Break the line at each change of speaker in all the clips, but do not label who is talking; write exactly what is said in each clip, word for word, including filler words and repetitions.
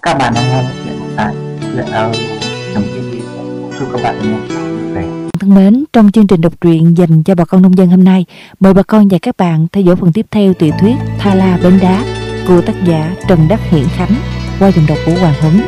Các bạn đang nghe chuyện tại chuyện audio.tv. Chúc các bạn nghe vui vẻ.
Thân mến, trong chương trình đọc truyện dành cho bà con nông dân hôm nay, mời bà con và các bạn theo dõi phần tiếp theo tiểu thuyết Tha La Bến Đá của tác giả Trần Đắc Hiển Khánh qua giọng đọc của Hoàng Huấn.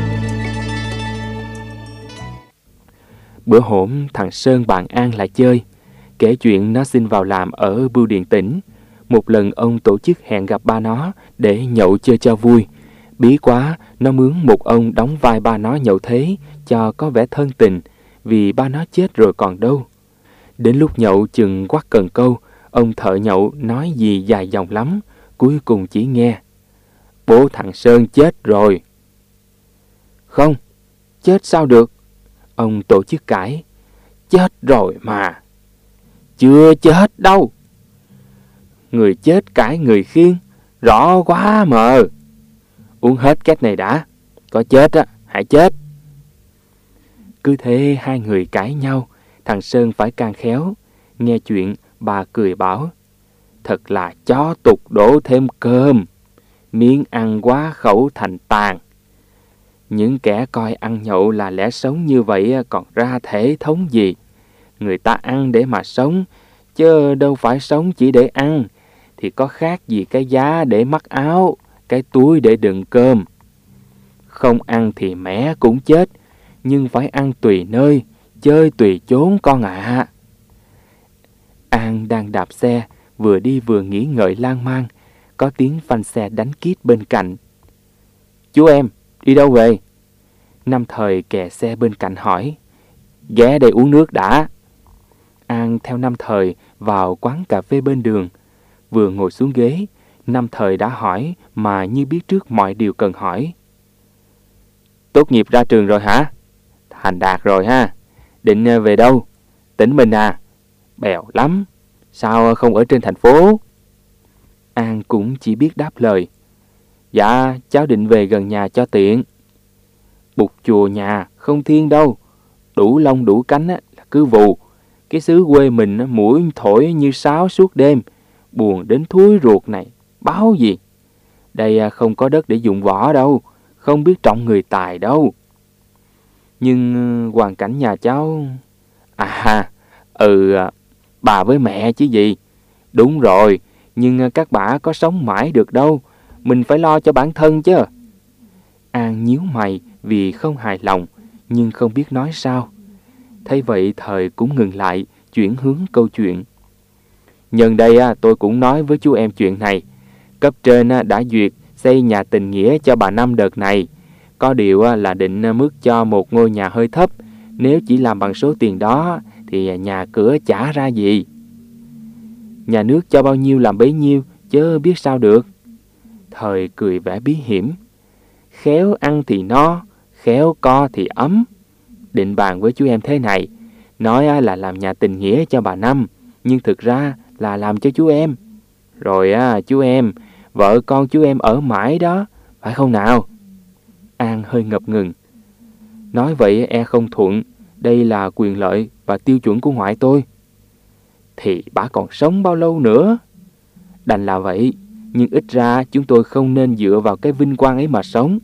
Bữa hổm thằng Sơn bạn An lại chơi, kể chuyện nó xin vào làm ở bưu điện tỉnh. Một lần ông tổ chức hẹn gặp ba nó để nhậu chơi cho vui. Bí quá, nó mướn một ông đóng vai ba nó nhậu thế cho có vẻ thân tình, vì ba nó chết rồi còn đâu. Đến lúc nhậu chừng quắc cần câu, ông thợ nhậu nói gì dài dòng lắm, cuối cùng chỉ nghe: "Bố thằng Sơn chết rồi." "Không, chết sao được?" Ông tổ chức cãi. "Chết rồi mà." "Chưa chết đâu." Người chết cãi người khiêng, rõ quá mờ. "Uống hết két này đã, có chết á, hãy chết." Cứ thế hai người cãi nhau, thằng Sơn phải can khéo. Nghe chuyện, bà cười bảo: "Thật là chó tục đổ thêm cơm, miếng ăn quá khẩu thành tàn." Những kẻ coi ăn nhậu là lẽ sống như vậy còn ra thể thống gì. Người ta ăn để mà sống, chứ đâu phải sống chỉ để ăn, thì có khác gì cái giá để mắc áo, cái túi để đựng cơm. Không ăn thì mẹ cũng chết, nhưng phải ăn tùy nơi, chơi tùy chốn con ạ. À. An đang đạp xe, vừa đi vừa nghĩ ngợi lan man, có tiếng phanh xe đánh kít bên cạnh. "Chú em, đi đâu về?" Năm Thời kè xe bên cạnh hỏi. "Ghé đây uống nước đã." An theo Năm Thời vào quán cà phê bên đường. Vừa ngồi xuống ghế, Năm Thời đã hỏi mà như biết trước mọi điều cần hỏi. "Tốt nghiệp ra trường rồi hả? Thành đạt rồi ha. Định về đâu? Tỉnh mình à? Bèo lắm. Sao không ở trên thành phố?" An cũng chỉ biết đáp lời: "Dạ, cháu định về gần nhà cho tiện." Bụt chùa nhà không thiên đâu. Đủ lông đủ cánh á, là cứ vù. Cái xứ quê mình á, mũi thổi như sáo suốt đêm. Buồn đến thúi ruột này. Báo gì? Đây không có đất để dụng võ đâu. Không biết trọng người tài đâu. Nhưng hoàn cảnh nhà cháu... À, ừ, bà với mẹ chứ gì. Đúng rồi, nhưng các bà có sống mãi được đâu. Mình phải lo cho bản thân chứ. An nhíu mày vì không hài lòng, nhưng không biết nói sao. Thấy vậy Thời cũng ngừng lại, chuyển hướng câu chuyện. "Nhân đây tôi cũng nói với chú em chuyện này. Cấp trên đã duyệt xây nhà tình nghĩa cho bà Năm đợt này. Có điều là định mướt cho một ngôi nhà hơi thấp. Nếu chỉ làm bằng số tiền đó thì nhà cửa chả ra gì. Nhà nước cho bao nhiêu làm bấy nhiêu, chứ biết sao được." Thời cười vẻ bí hiểm. "Khéo ăn thì no, khéo co thì ấm. Định bàn với chú em thế này. Nói là làm nhà tình nghĩa cho bà Năm, nhưng thực ra là làm cho chú em. Rồi á, chú em, vợ con chú em ở mãi đó, phải không nào?" An hơi ngập ngừng. "Nói vậy e không thuận. Đây là quyền lợi và tiêu chuẩn của ngoại tôi." "Thì bà còn sống bao lâu nữa?" "Đành là vậy, nhưng ít ra chúng tôi không nên dựa vào cái vinh quang ấy mà sống."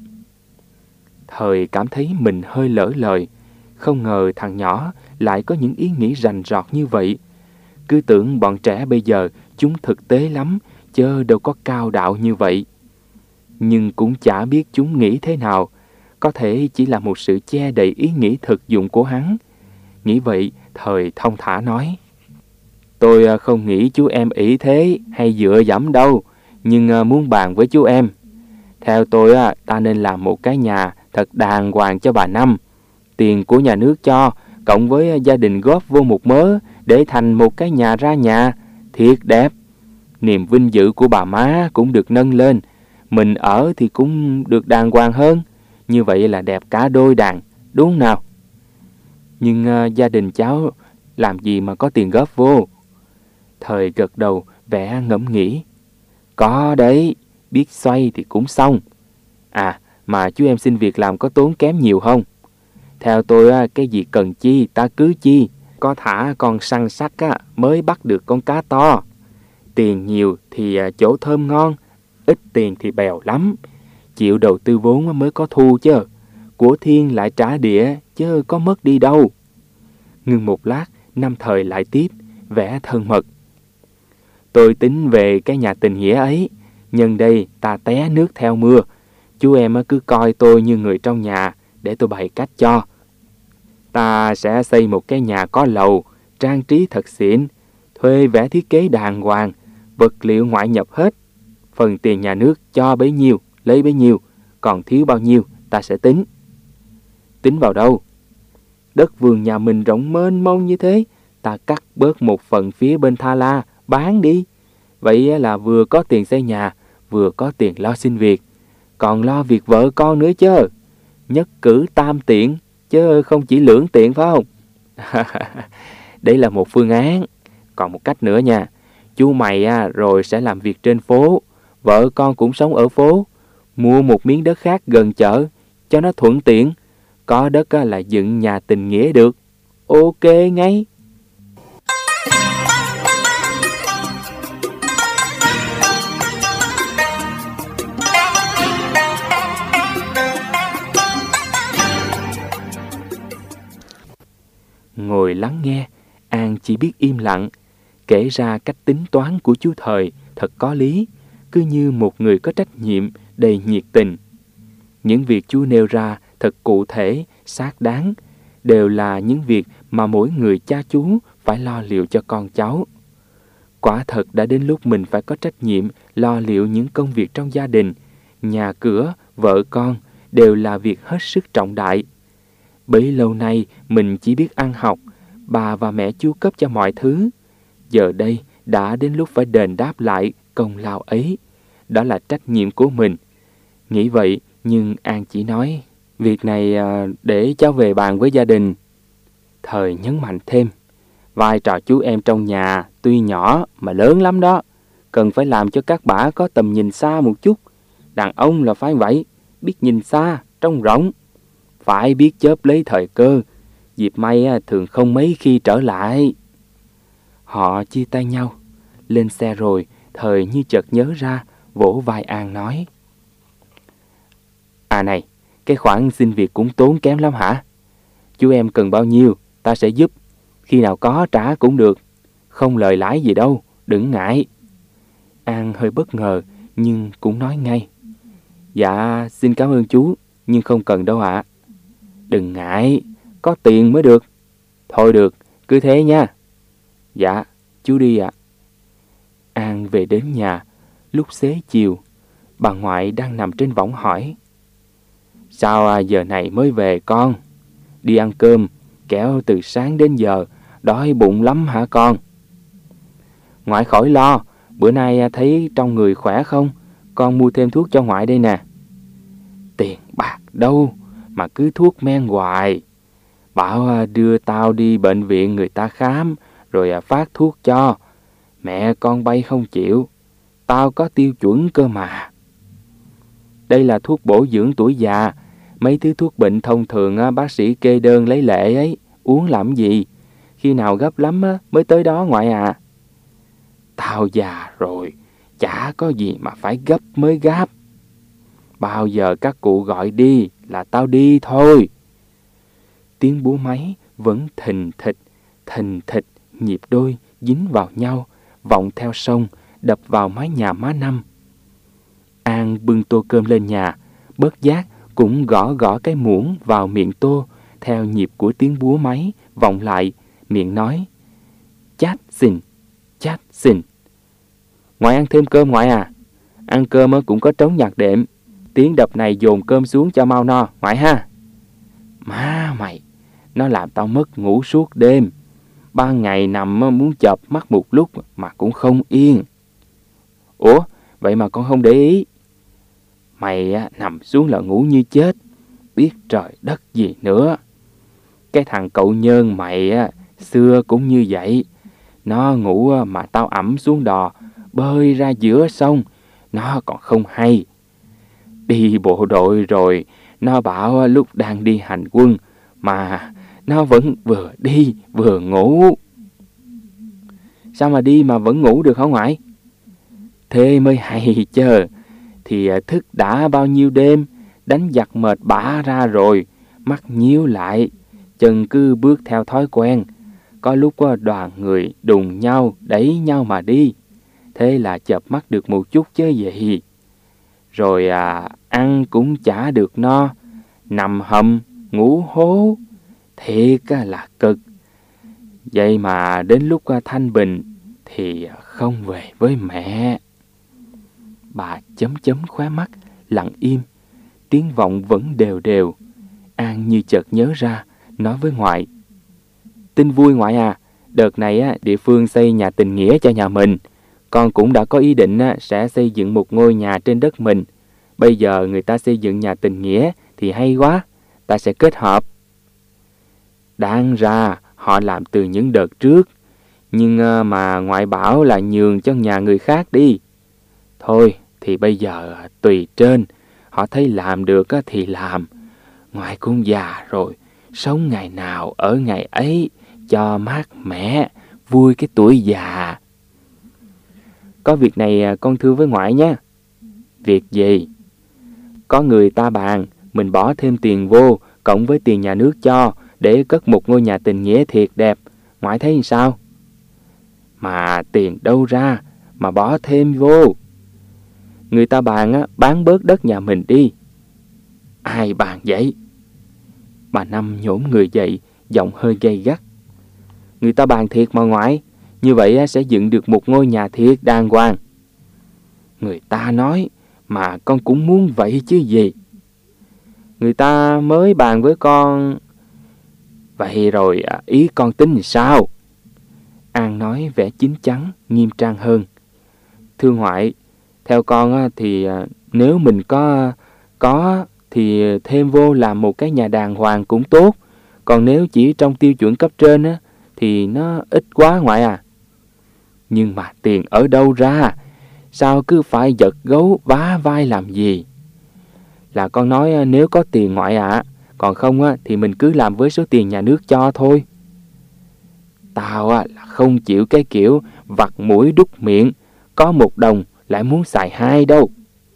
Thời cảm thấy mình hơi lỡ lời. Không ngờ thằng nhỏ lại có những ý nghĩ rành rọt như vậy. Cứ tưởng bọn trẻ bây giờ chúng thực tế lắm, chớ đâu có cao đạo như vậy. Nhưng cũng chả biết chúng nghĩ thế nào. Có thể chỉ là một sự che đậy ý nghĩ thực dụng của hắn. Nghĩ vậy, Thời thong thả nói: "Tôi không nghĩ chú em ỷ thế hay dựa dẫm đâu, nhưng muốn bàn với chú em. Theo tôi, ta nên làm một cái nhà thật đàng hoàng cho bà Năm. Tiền của nhà nước cho, cộng với gia đình góp vô một mớ để thành một cái nhà ra nhà, thiệt đẹp. Niềm vinh dự của bà má cũng được nâng lên. Mình ở thì cũng được đàng hoàng hơn. Như vậy là đẹp cả đôi đàn, đúng nào?" "Nhưng uh, gia đình cháu làm gì mà có tiền góp vô?" Thời gật đầu vẻ ngẫm nghĩ. "Có đấy, biết xoay thì cũng xong. À, mà chú em xin việc làm có tốn kém nhiều không? Theo tôi, cái gì cần chi ta cứ chi. Có thả con săn sắc mới bắt được con cá to. Tiền nhiều thì chỗ thơm ngon, ít tiền thì bèo lắm. chịu đầu tư vốn mới có thu chứ. Của thiên lại trả địa, chứ có mất đi đâu. Ngưng một lát, Năm Thời lại tiếp, vẻ thân mật. Tôi tính về cái nhà tình nghĩa ấy. Nhân đây ta té nước theo mưa. Chú em cứ coi tôi như người trong nhà để tôi bày cách cho. Ta sẽ xây một cái nhà có lầu, trang trí thật xịn, thuê vẽ thiết kế đàng hoàng, vật liệu ngoại nhập hết. Phần tiền nhà nước cho bấy nhiêu, lấy bấy nhiêu, còn thiếu bao nhiêu ta sẽ tính. Tính vào đâu? Đất vườn nhà mình rộng mênh mông như thế, ta cắt bớt một phần phía bên Tha La, bán đi. Vậy là vừa có tiền xây nhà, vừa có tiền lo xin việc, còn lo việc vợ con nữa chứ. Nhất cử tam tiện, chứ không chỉ lưỡng tiện phải không? Đây là một phương án. Còn một cách nữa nha. Chú mày à, rồi sẽ làm việc trên phố, vợ con cũng sống ở phố. Mua một miếng đất khác gần chợ, cho nó thuận tiện. Có đất à, là dựng nhà tình nghĩa được. Ok ngay. Ngồi lắng nghe, An chỉ biết im lặng, kể ra cách tính toán của chú Thời thật có lý, cứ như một người có trách nhiệm, đầy nhiệt tình. Những việc chú nêu ra thật cụ thể, xác đáng, đều là những việc mà mỗi người cha chú phải lo liệu cho con cháu. Quả thật đã đến lúc mình phải có trách nhiệm lo liệu những công việc trong gia đình, nhà cửa, vợ con đều là việc hết sức trọng đại. Bấy lâu nay mình chỉ biết ăn học, bà và mẹ chu cấp cho mọi thứ. Giờ đây đã đến lúc phải đền đáp lại công lao ấy. Đó là trách nhiệm của mình. Nghĩ vậy nhưng An chỉ nói, việc này để cháu về bàn với gia đình. Thời nhấn mạnh thêm, vai trò chú em trong nhà tuy nhỏ mà lớn lắm đó. Cần phải làm cho các bả có tầm nhìn xa một chút. Đàn ông là phải vậy, biết nhìn xa, trông rộng. Phải biết chớp lấy thời cơ, dịp may thường không mấy khi trở lại. Họ chia tay nhau. Lên xe rồi, Thời như chợt nhớ ra, vỗ vai An nói, à này, cái khoản xin việc cũng tốn kém lắm hả? Chú em cần bao nhiêu, ta sẽ giúp. Khi nào có trả cũng được. Không lời lãi gì đâu, đừng ngại. An hơi bất ngờ, nhưng cũng nói ngay, dạ, xin cảm ơn chú, nhưng không cần đâu ạ. À. Đừng ngại, có tiền mới được. Thôi được, cứ thế nha. Dạ, chú đi ạ. À. An về đến nhà, lúc xế chiều, bà ngoại đang nằm trên võng hỏi, sao à, giờ này mới về con? Đi ăn cơm, kẻo từ sáng đến giờ, đói bụng lắm hả con? Ngoại khỏi lo, bữa nay thấy trong người khỏe không? Con mua thêm thuốc cho ngoại đây nè. Tiền bạc đâu mà cứ thuốc men hoài. Bảo đưa tao đi bệnh viện người ta khám, rồi phát thuốc cho. Mẹ con bay không chịu. Tao có tiêu chuẩn cơ mà. Đây là thuốc bổ dưỡng tuổi già. Mấy thứ thuốc bệnh thông thường bác sĩ kê đơn lấy lệ ấy. Uống làm gì? Khi nào gấp lắm mới tới đó ngoại à. Tao già rồi, chả có gì mà phải gấp mới gáp. Bao giờ các cụ gọi đi là tao đi thôi. Tiếng búa máy vẫn thình thịch, thình thịch, nhịp đôi dính vào nhau, vọng theo sông, đập vào mái nhà má Năm. An bưng tô cơm lên nhà, bất giác cũng gõ gõ cái muỗng vào miệng tô, theo nhịp của tiếng búa máy vọng lại, miệng nói, chát xình, chát xình. Ngoại ăn thêm cơm ngoại à? Ăn cơm cũng có trống nhạc đệm. Tiếng đập này dồn cơm xuống cho mau no, ngoại ha. Má mày, nó làm tao mất ngủ suốt đêm. Ban ngày nằm muốn chợp mắt một lúc mà cũng không yên. Ủa, vậy mà con không để ý. Mày nằm xuống là ngủ như chết, biết trời đất gì nữa. Cái thằng cậu nhơn mày xưa cũng như vậy. Nó ngủ mà tao ẵm xuống đò, bơi ra giữa sông, nó còn không hay. Đi bộ đội rồi, nó bảo lúc đang đi hành quân, mà nó vẫn vừa đi vừa ngủ. Sao mà đi mà vẫn ngủ được hả ngoại? Thế mới hay chứ. thì thức đã bao nhiêu đêm, đánh giặc mệt bã ra rồi, mắt nhíu lại, chân cứ bước theo thói quen. Có lúc đoàn người đùng nhau, đẩy nhau mà đi. Thế là chợp mắt được một chút chứ gì. Rồi à, ăn cũng chả được no, nằm hầm, ngủ hố. Thiệt là cực. Vậy mà đến lúc thanh bình thì không về với mẹ. Bà chấm chấm khóe mắt, lặng im. Tiếng vọng vẫn đều đều. An như chợt nhớ ra, nói với ngoại: Tin vui ngoại à, đợt này á, địa phương xây nhà tình nghĩa cho nhà mình. Con cũng đã có ý định á, sẽ xây dựng một ngôi nhà trên đất mình. Bây giờ người ta xây dựng nhà tình nghĩa thì hay quá, ta sẽ kết hợp. Đáng ra họ làm từ những đợt trước, nhưng mà ngoại bảo là nhường cho nhà người khác đi. Thôi thì bây giờ tùy trên, họ thấy làm được thì làm. Ngoại cũng già rồi, sống ngày nào ở ngày ấy, cho mát mẻ, vui cái tuổi già. Có việc này con thưa với ngoại nhé. Việc gì? Có người ta bàn, mình bỏ thêm tiền vô, cộng với tiền nhà nước cho, để cất một ngôi nhà tình nghĩa thiệt đẹp. Ngoại thấy sao? Mà tiền đâu ra mà bỏ thêm vô? Người ta bàn á, bán bớt đất nhà mình đi. Ai bàn vậy? Bà Năm nhổm người dậy, giọng hơi gay gắt. Người ta bàn thiệt mà ngoại, như vậy á, sẽ dựng được một ngôi nhà thiệt đàng hoàng. Người ta nói, mà con cũng muốn vậy chứ gì. Người ta mới bàn với con. Vậy rồi ý con tính thì sao? An nói vẻ chín chắn, nghiêm trang hơn. Thưa ngoại, theo con thì nếu mình có có thì thêm vô làm một cái nhà đàng hoàng cũng tốt. Còn nếu chỉ trong tiêu chuẩn cấp trên á, thì nó ít quá ngoại à. Nhưng mà tiền ở đâu ra? Sao cứ phải giật gấu vá vai làm gì? Là con nói nếu có tiền ngoại ạ, à, còn không á, thì mình cứ làm với số tiền nhà nước cho thôi. Tao á, là không chịu cái kiểu vặt mũi đút miệng, có một đồng lại muốn xài hai đâu.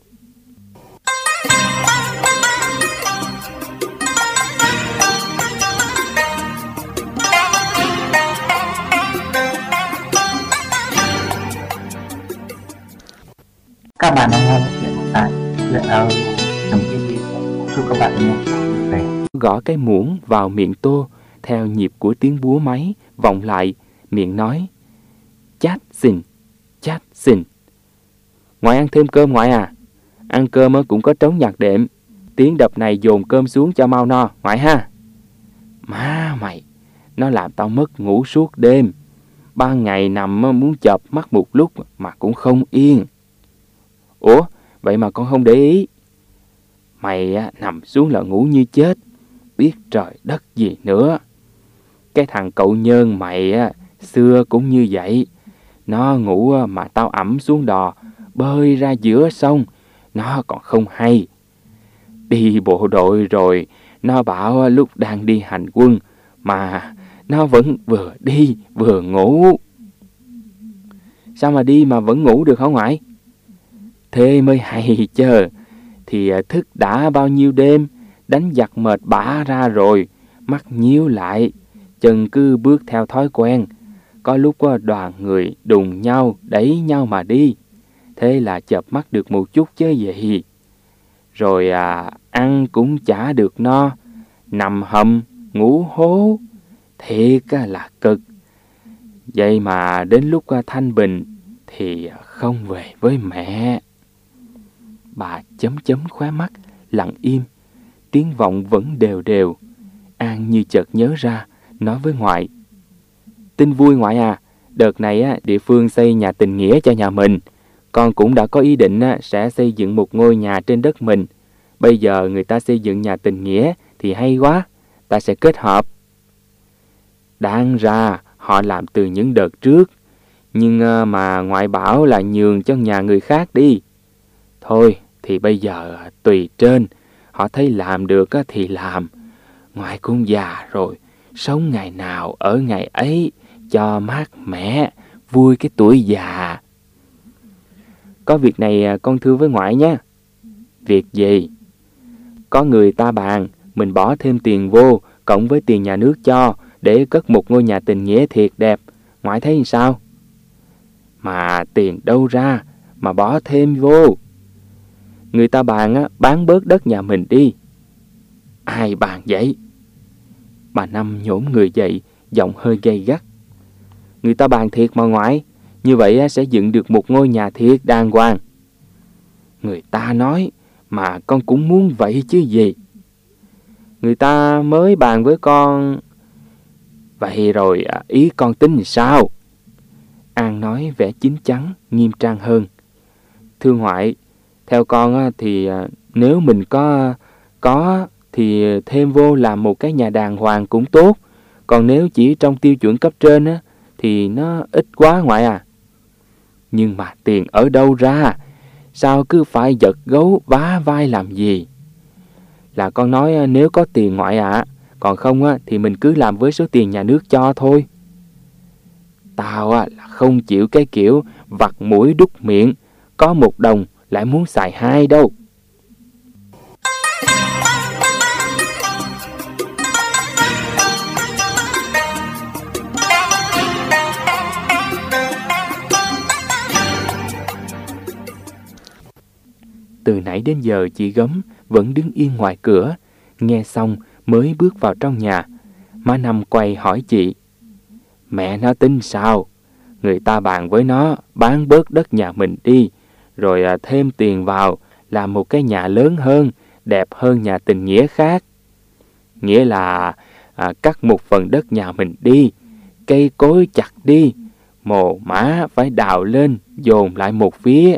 Các bạn đang nghe chuyện tại chuyện audio chấm tv. Chúc các bạn nghe vui vẻ.
Gõ cái muỗng vào miệng Tô theo nhịp của tiếng búa máy vọng lại, miệng nói: Chát xình, chát xình. Ngoại ăn thêm cơm ngoại à? Ăn cơm cũng có trống nhạc đệm. Tiếng đập này dồn cơm xuống cho mau no ngoại ha. Má mày, nó làm tao mất ngủ suốt đêm. Ban ngày nằm muốn chợp mắt một lúc mà cũng không yên. Ủa, vậy mà con không để ý. Mày á, nằm xuống là ngủ như chết, biết trời đất gì nữa. Cái thằng cậu nhơn mày á, xưa cũng như vậy. Nó ngủ mà tao ẵm xuống đò, bơi ra giữa sông, nó còn không hay. Đi bộ đội rồi, nó bảo lúc đang đi hành quân, mà nó vẫn vừa đi vừa ngủ. Sao mà đi mà vẫn ngủ được hả ngoại? Thế mới hay chứ. Thì thức đã bao nhiêu đêm, đánh giặc mệt bã ra rồi, mắt nhíu lại, chân cứ bước theo thói quen. Có lúc đoàn người đùng nhau, đẩy nhau mà đi. Thế là chợp mắt được một chút chứ gì. Rồi à, ăn cũng chả được no, nằm hầm, ngủ hố. Thiệt là cực. Vậy mà đến lúc thanh bình thì không về với mẹ. Bà chấm chấm khóe mắt, lặng im. Tiếng vọng vẫn đều đều. An như chợt nhớ ra, nói với ngoại: Tin vui ngoại à, đợt này á, địa phương xây nhà tình nghĩa cho nhà mình. Con cũng đã có ý định á, sẽ xây dựng một ngôi nhà trên đất mình. Bây giờ người ta xây dựng nhà tình nghĩa thì hay quá, ta sẽ kết hợp. Đáng ra họ làm từ những đợt trước, nhưng mà ngoại bảo là nhường cho nhà người khác đi. Thôi thì bây giờ tùy trên, họ thấy làm được thì làm. Ngoại cũng già rồi, sống ngày nào ở ngày ấy, cho mát mẻ, vui cái tuổi già. Có việc này con thưa với ngoại nhé. Việc gì? Có người ta bàn, mình bỏ thêm tiền vô, cộng với tiền nhà nước cho, để cất một ngôi nhà tình nghĩa thiệt đẹp. Ngoại thấy sao? Mà tiền đâu ra, mà bỏ thêm vô? Người ta bàn á, bán bớt đất nhà mình đi. Ai bàn vậy? Bà Năm nhổm người dậy, giọng hơi gay gắt. Người ta bàn thiệt mà ngoại, như vậy á, sẽ dựng được một ngôi nhà thiệt đàng hoàng. Người ta nói, mà con cũng muốn vậy chứ gì. Người ta mới bàn với con. Vậy rồi ý con tính thì sao? An nói vẻ chín chắn, nghiêm trang hơn. Thưa ngoại, theo con thì nếu mình có có thì thêm vô làm một cái nhà đàng hoàng cũng tốt. Còn nếu chỉ trong tiêu chuẩn cấp trên á, thì nó ít quá ngoại à. Nhưng mà tiền ở đâu ra? Sao cứ phải giật gấu vá vai làm gì? Là con nói nếu có tiền ngoại ạ, à, còn không á, thì mình cứ làm với số tiền nhà nước cho thôi. Tao á, là không chịu cái kiểu vặt mũi đút miệng, có một đồng lại muốn xài hai đâu. Từ nãy đến giờ chị Gấm vẫn đứng yên ngoài cửa, nghe xong mới bước vào trong nhà. Má Năm quay hỏi chị. Mẹ nó tính sao? Người ta bàn với nó bán bớt đất nhà mình đi, rồi à, thêm tiền vào làm một cái nhà lớn hơn, đẹp hơn nhà tình nghĩa khác. Nghĩa là à, cắt một phần đất nhà mình đi, cây cối chặt đi, mồ mả phải đào lên, dồn lại một phía.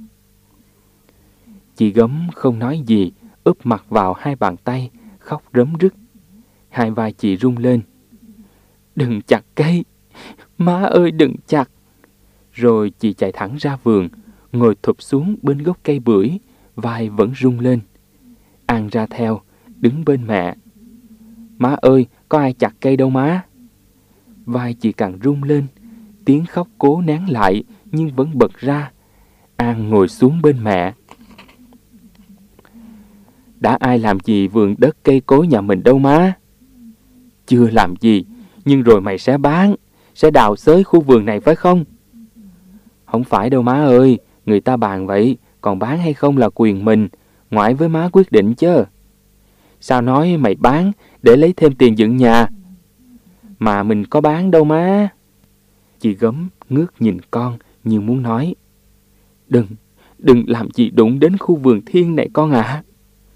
Chị Gấm không nói gì, úp mặt vào hai bàn tay, khóc rớm rứt. Hai vai chị rung lên. Đừng chặt cây, má ơi đừng chặt. Rồi chị chạy thẳng ra vườn, ngồi thụp xuống bên gốc cây bưởi, vai vẫn rung lên. An ra theo, đứng bên mẹ. Má ơi, có ai chặt cây đâu má. Vai chị càng rung lên, tiếng khóc cố nén lại nhưng vẫn bật ra. An ngồi xuống bên mẹ. Đã ai làm gì vườn đất cây cối nhà mình đâu má. Chưa làm gì, nhưng rồi mày sẽ bán, sẽ đào xới khu vườn này phải không? Không phải đâu má ơi, người ta bàn vậy, còn bán hay không là quyền mình, ngoại với má quyết định chứ. Sao nói mày bán để lấy thêm tiền dựng nhà? Mà mình có bán đâu má. Chị Gấm ngước nhìn con như muốn nói. Đừng, đừng làm gì đụng đến khu vườn thiên này con ạ. À.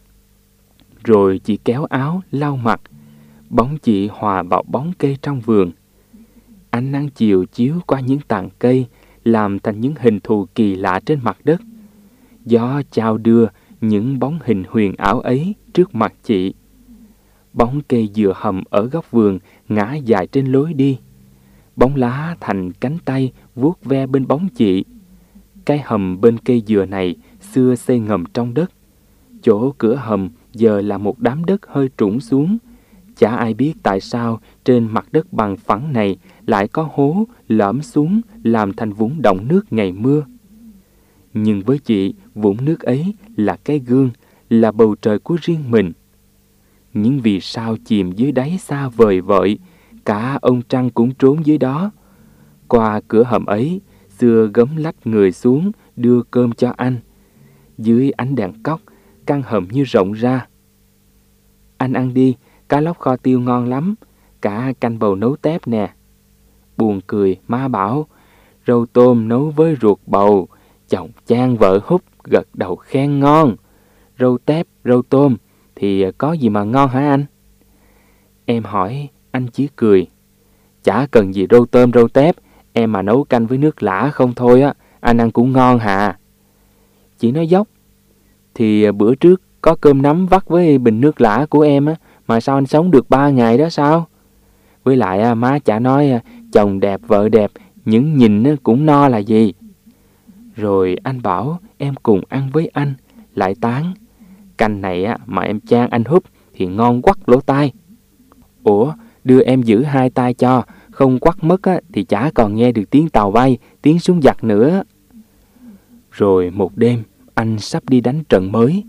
Rồi chị kéo áo lau mặt, bóng chị hòa vào bóng cây trong vườn. Ánh nắng chiều chiếu qua những tàn cây, làm thành những hình thù kỳ lạ trên mặt đất. Gió chao đưa những bóng hình huyền ảo ấy trước mặt chị. Bóng cây dừa hầm ở góc vườn ngã dài trên lối đi. Bóng lá thành cánh tay vuốt ve bên bóng chị. Cái hầm bên cây dừa này xưa xây ngầm trong đất. Chỗ cửa hầm giờ là một đám đất hơi trũng xuống. Chả ai biết tại sao trên mặt đất bằng phẳng này lại có hố lõm xuống làm thành vũng động nước ngày mưa. Nhưng với chị, vũng nước ấy là cái gương, là bầu trời của riêng mình. Những vì sao chìm dưới đáy xa vời vợi, cả ông trăng cũng trốn dưới đó. Qua cửa hầm ấy, xưa Gấm lách người xuống đưa cơm cho anh. Dưới ánh đèn cóc, căn hầm như rộng ra. Anh ăn đi, cá lóc kho tiêu ngon lắm, cả canh bầu nấu tép nè. Buồn cười, má bảo, rau tôm nấu với ruột bầu, chồng chan vợ hút gật đầu khen ngon. Rau tép, rau tôm thì có gì mà ngon hả anh? Em hỏi, anh chỉ cười. Chả cần gì rau tôm rau tép, em mà nấu canh với nước lã không thôi á, anh ăn cũng ngon hà. Chị nói dốc. Thì bữa trước có cơm nắm vắt với bình nước lã của em á, mà sao anh sống được ba ngày đó sao? Với lại má chả nói chồng đẹp vợ đẹp, những nhìn cũng no là gì. Rồi anh bảo em cùng ăn với anh, lại tán. Canh này á, mà em chan anh húp thì ngon quắt lỗ tai. Ủa, đưa em giữ hai tay cho, không quắt mất á, thì chả còn nghe được tiếng tàu bay, tiếng súng giặc nữa. Rồi một đêm, anh sắp đi đánh trận mới,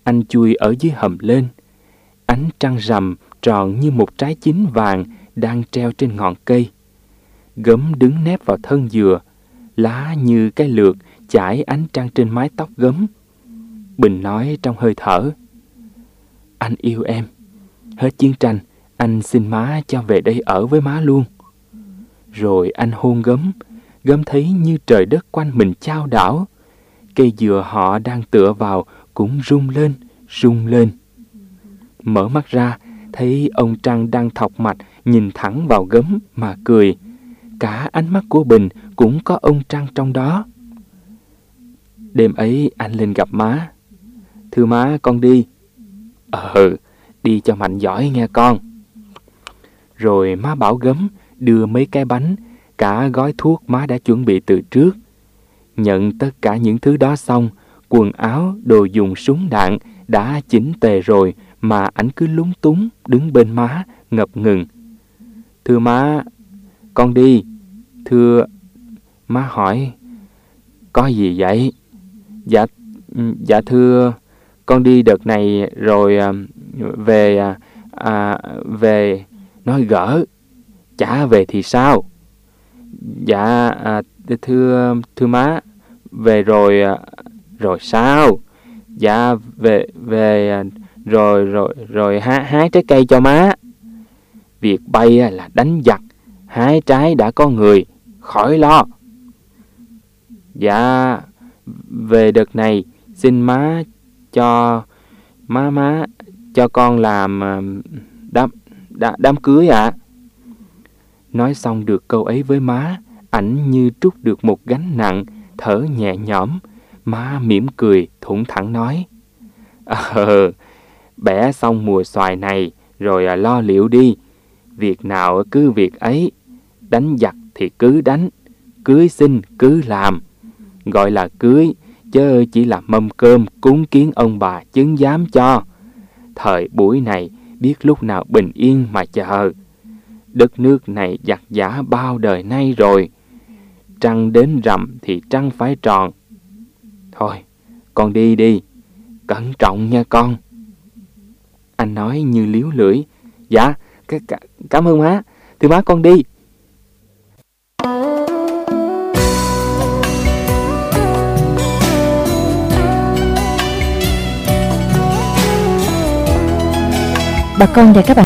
Anh chui ở dưới hầm lên. Ánh trăng rằm tròn như một trái chín vàng đang treo trên ngọn cây. Gấm đứng nép vào thân dừa, lá như cái lược chải ánh trăng trên mái tóc Gấm. Bình nói trong hơi thở: anh yêu em. Hết chiến tranh, anh xin má cho về đây ở với má luôn. Rồi anh hôn Gấm. Gấm thấy như trời đất quanh mình chao đảo. Cây dừa họ đang tựa vào cũng rung lên, rung lên. Mở mắt ra, thấy ông Trăng đang thọc mạch nhìn thẳng vào Gấm mà cười. Cả ánh mắt của Bình cũng có ông Trăng trong đó. Đêm ấy anh lên gặp má. Thưa má, con đi. Ờ, đi cho mạnh giỏi nghe con. Rồi má bảo Gấm đưa mấy cái bánh, cả gói thuốc má đã chuẩn bị từ trước. Nhận tất cả những thứ đó xong, quần áo, đồ dùng súng đạn đã chỉnh tề rồi mà ảnh cứ lúng túng đứng bên má ngập ngừng. Thưa má, con đi. Thưa... Má hỏi: có gì vậy? Dạ, dạ thưa, con đi đợt này rồi về... À, về... Nói gỡ, chả về thì sao? Dạ, à, thưa, thưa má, về rồi... Rồi sao? Dạ, về... về... Rồi, rồi, rồi hái, hái trái cây cho má. Việc bay là đánh giặc, hái trái đã có người, khỏi lo. Dạ, về đợt này xin má cho má má cho con làm đám đám, đám cưới ạ. À. Nói xong được câu ấy với má, ảnh như trút được một gánh nặng, thở nhẹ nhõm. Má mỉm cười thủng thẳng nói: Ờ, bẻ xong mùa xoài này rồi à, lo liệu đi. Việc nào cứ việc ấy, đánh giặc thì cứ đánh, cưới xin cứ làm. Gọi là cưới, chớ chỉ là mâm cơm cúng kiến ông bà chứng giám cho. Thời buổi này biết lúc nào bình yên mà chờ. Đất nước này giặc giả bao đời nay rồi. Trăng đến rằm thì trăng phải tròn. Thôi, con đi đi, cẩn trọng nha con. Anh nói như liếu lưỡi. Dạ, cảm ơn má. Thưa má, con đi.
Bà con và các bạn